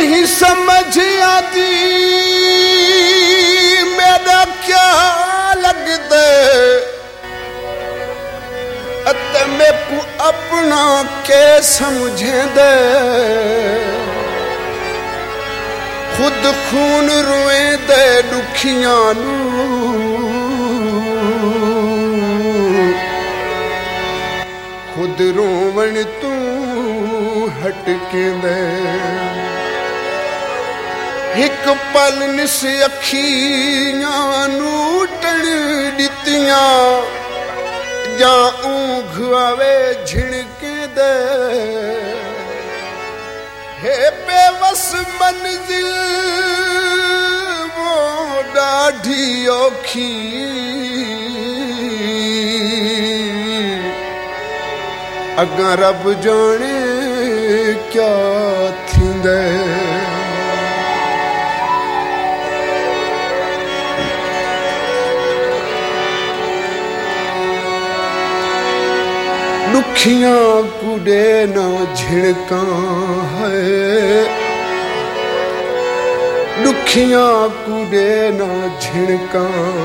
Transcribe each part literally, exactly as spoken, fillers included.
नहीं समझ आती मेरा क्या लगता अते मैं को अपना के समझे दे खुद खून रोए दे दुखियां नू खुद रोवण तू हटके दे एक पल निस अखियां नू टण दितियां जा ऊँघ आवे झिड़के दे हे बेवस मंजिल वो डाढ़ी औखी अगा रब जाने क्या थींदे दुखियां कुडे ना झिड़का है दुखियां कुडे ना झिड़का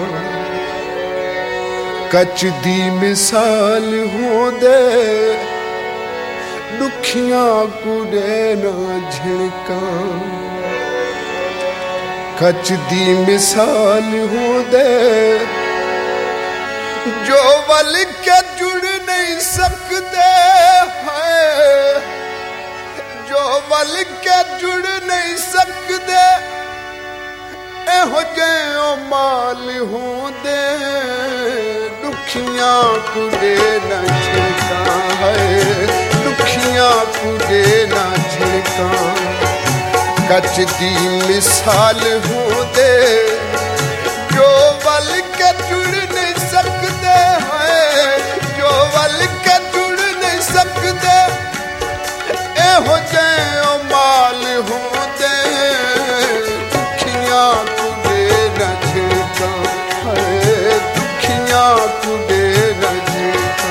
कच दी मिसाल हो दे दुखियां कुडे ना झिड़का कच दी मिसाल हो दे जो वल के जुड़ नहीं सकते हैं जो वल के जुड़ नहीं सकते एहो जेओ माल होंदे दुखियां कुडे ना झिड़का है दुखियां कुडे ना झिड़का कच दी मिसाल होंदे जो वल के जुड़ नहीं सकते हैं जो वल के जुड़ नहीं सकते एहो जेओ माल होंदे दुखियां कुडे ना झिड़का है दुखियां कुडे ना झिड़का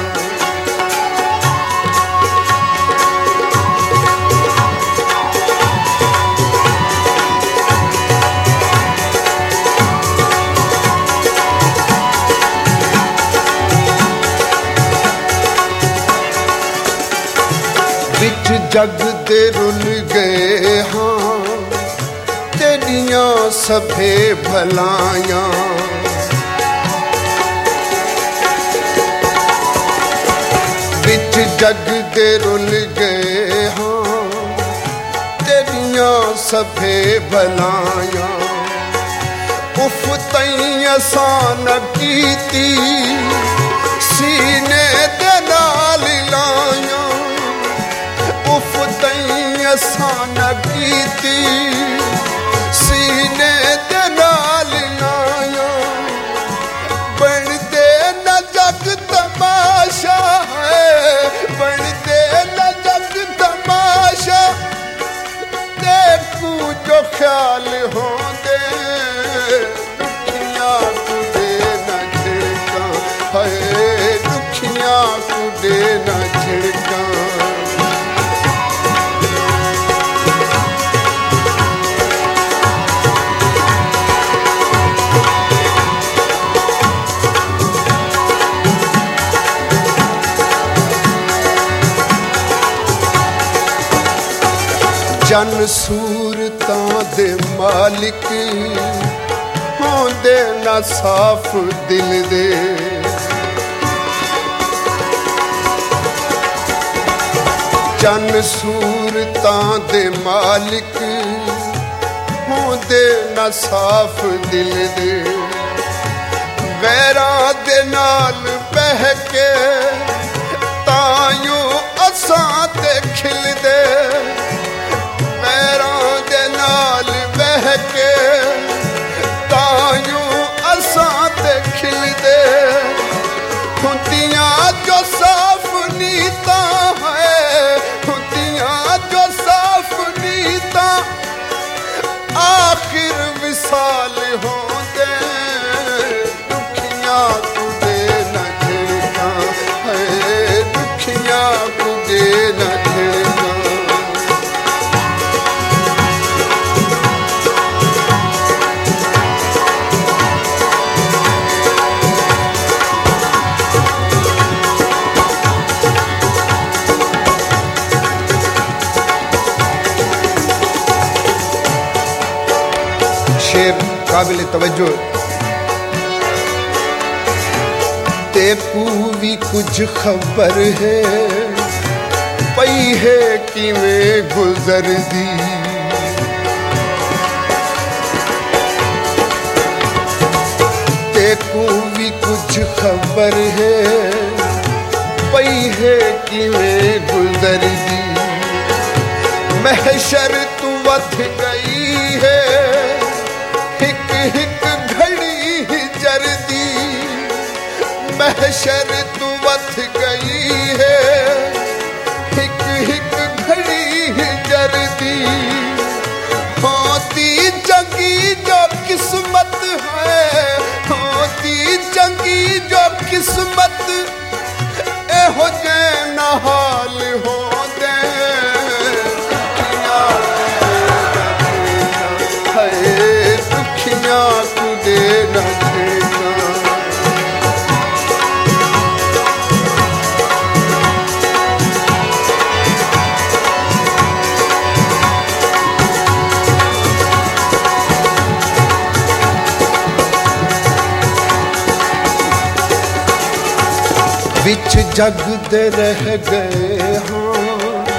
बिच जग दे रुल गए हाँ तेरियां सभे भलायां बिच जग दे रुल गए हाँ तेरियां सभे भलायां उफ तई असान कीती सीने दे नाल लायां उफ तई असान कीती सीने दे नाल लाया बनदे न जग तमाशा है बनदे न जग तमाशा देखू जो ख्याल होंदे दुखियां कुडे न झिड़का है दुखियां कुडे न झिड़का जन सूरतां दे मालिक होंदे ना साफ दिल दे जन सूरतां दे मालिक होंदे ना साफ दिल दे गैरां दे नाल बह के तायूं असां ते खिलदे के तायूं असां ते खिलदे खुदियां जो साफ नीता है खुदियां जो साफ नीता आखिर विसाल होंदे दुखियां कुडे न झिड़का है शेर काबिल तवज्जो। तेकू भी कुछ खबर है पई है किवें गुजर दी। तेकू भी कुछ खबर है पई है किवें गुजर दी। महशर तू वथ गई है हिक हिक घड़ी हिजर दी। महशर तू वथ गई है हिक हिक घड़ी हिजर दी। होती चंगी जो किस्मत है, होती चंगी जो किस्मत एहो जे ना हाल हो दे। दुखियां कुदे न देना। बिच जग दे रह गए हाँ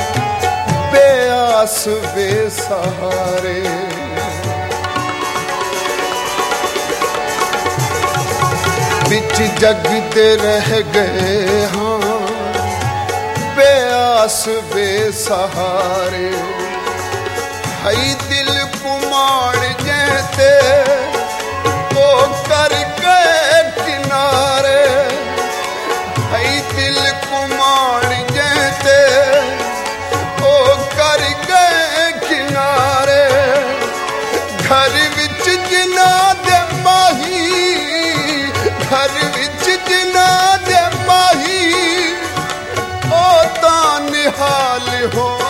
बेआस बेसहारे। बिच जग दे रह गए हाँ बेआस बेसहारे। हई दिल कुमार जैते वो कर गए किनारे। हई दिल कुमार जैते वो कर गए किनारे। घर विच जिना दे माही, घर विच जिना दे माही ओ तां निहाल हो